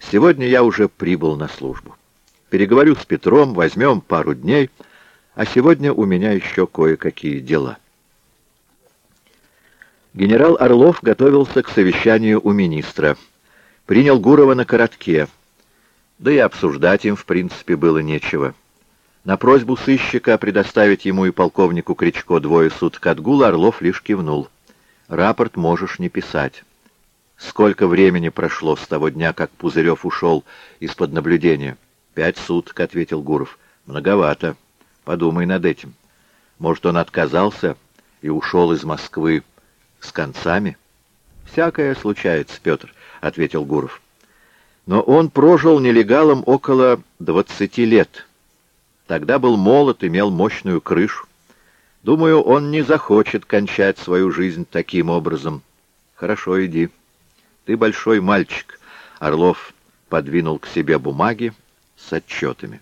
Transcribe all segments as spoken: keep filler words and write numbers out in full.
Сегодня я уже прибыл на службу. Переговорю с Петром, возьмем пару дней, а сегодня у меня еще кое-какие дела». Генерал Орлов готовился к совещанию у министра. Принял Гурова на коротке. Да и обсуждать им, в принципе, было нечего. На просьбу сыщика предоставить ему и полковнику Кричко двое суток отгула Орлов лишь кивнул. «Рапорт можешь не писать». «Сколько времени прошло с того дня, как Пузырев ушел из-под наблюдения?» «Пять суток», — ответил Гуров. «Многовато. Подумай над этим. Может, он отказался и ушел из Москвы с концами?» «Всякое случается, Петр», — ответил Гуров. «Но он прожил нелегалом около двадцати лет. Тогда был молод, имел мощную крышу. Думаю, он не захочет кончать свою жизнь таким образом. Хорошо, иди. Ты большой мальчик». Орлов подвинул к себе бумаги с отчетами.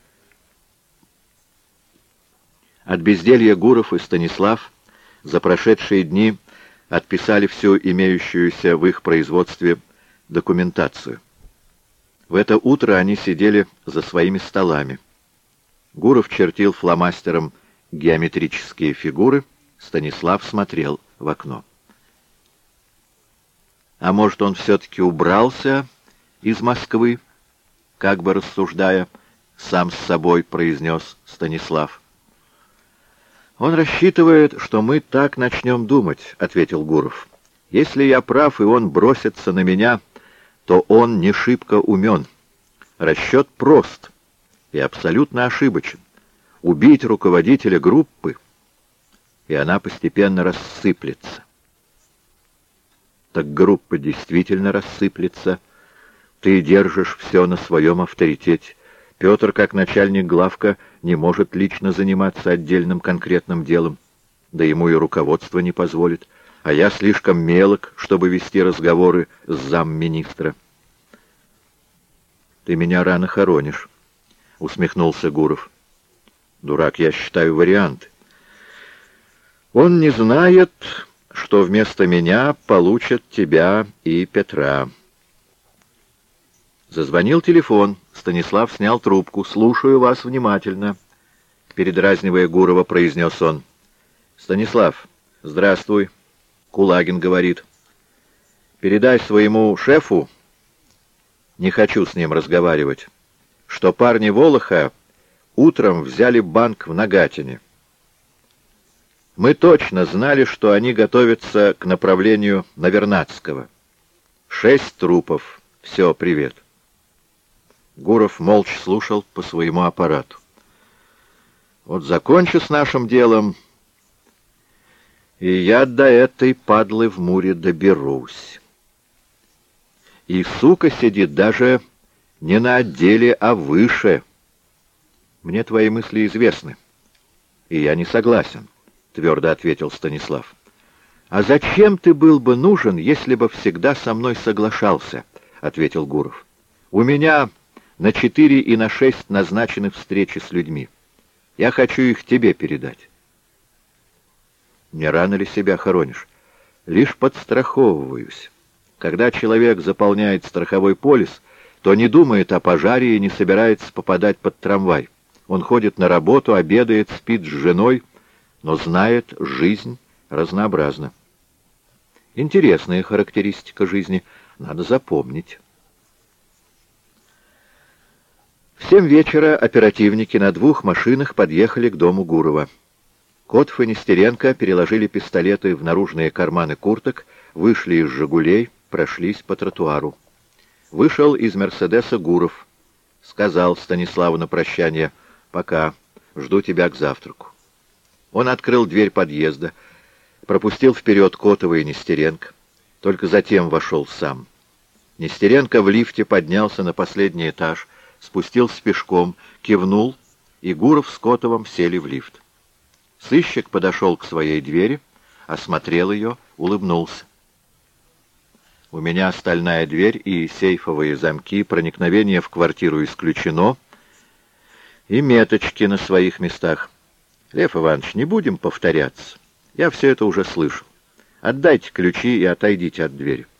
От безделья Гуров и Станислав за прошедшие дни отписали всю имеющуюся в их производстве документацию. В это утро они сидели за своими столами. Гуров чертил фломастером геометрические фигуры, Станислав смотрел в окно. «А может, он все-таки убрался из Москвы?» Как бы рассуждая, сам с собой произнес Станислав. «Он рассчитывает, что мы так начнем думать», — ответил Гуров. «Если я прав, и он бросится на меня, то он не шибко умен. Расчет прост и абсолютно ошибочен. Убить руководителя группы, и она постепенно рассыплется». «Так группа действительно рассыплется. Ты держишь все на своем авторитете. Петр, как начальник главка, не может лично заниматься отдельным конкретным делом. Да ему и руководство не позволит. А я слишком мелок, чтобы вести разговоры с замминистра». «Ты меня рано хоронишь», — усмехнулся Гуров. «Дурак, я считаю варианты. Он не знает, что вместо меня получат тебя и Петра». Зазвонил телефон. Станислав снял трубку. «Слушаю вас внимательно», — передразнивая Гурова, произнес он. «Станислав, здравствуй. Кулагин говорит. Передай своему шефу, не хочу с ним разговаривать, что парни Волоха утром взяли банк в Нагатине. Мы точно знали, что они готовятся к направлению на Вернадского. Шесть трупов. Все, привет». Гуров молча слушал по своему аппарату. «Вот закончу с нашим делом, и я до этой падлы в Муре доберусь. И сука сидит даже не на отделе, а выше. Мне твои мысли известны, и я не согласен», — твердо ответил Станислав. «А зачем ты был бы нужен, если бы всегда со мной соглашался?» — ответил Гуров. «У меня на четыре и на шесть назначены встречи с людьми. Я хочу их тебе передать». «Не рано ли себя хоронишь?» «Лишь подстраховываюсь. Когда человек заполняет страховой полис, то не думает о пожаре и не собирается попадать под трамвай. Он ходит на работу, обедает, спит с женой, но знает, жизнь разнообразна. Интересная характеристика жизни, надо запомнить». В семь вечера оперативники на двух машинах подъехали к дому Гурова. Котов и Нестеренко переложили пистолеты в наружные карманы курток, вышли из «Жигулей», прошлись по тротуару. Вышел из «Мерседеса» Гуров. Сказал Станиславу на прощание: «Пока, жду тебя к завтраку». Он открыл дверь подъезда, пропустил вперед Котова и Нестеренко, только затем вошел сам. Нестеренко в лифте поднялся на последний этаж, спустился пешком, кивнул, и Гуров с Котовым сели в лифт. Сыщик подошел к своей двери, осмотрел ее, улыбнулся. «У меня стальная дверь и сейфовые замки, проникновение в квартиру исключено, и меточки на своих местах. Лев Иванович, не будем повторяться. Я все это уже слышал. Отдайте ключи и отойдите от двери».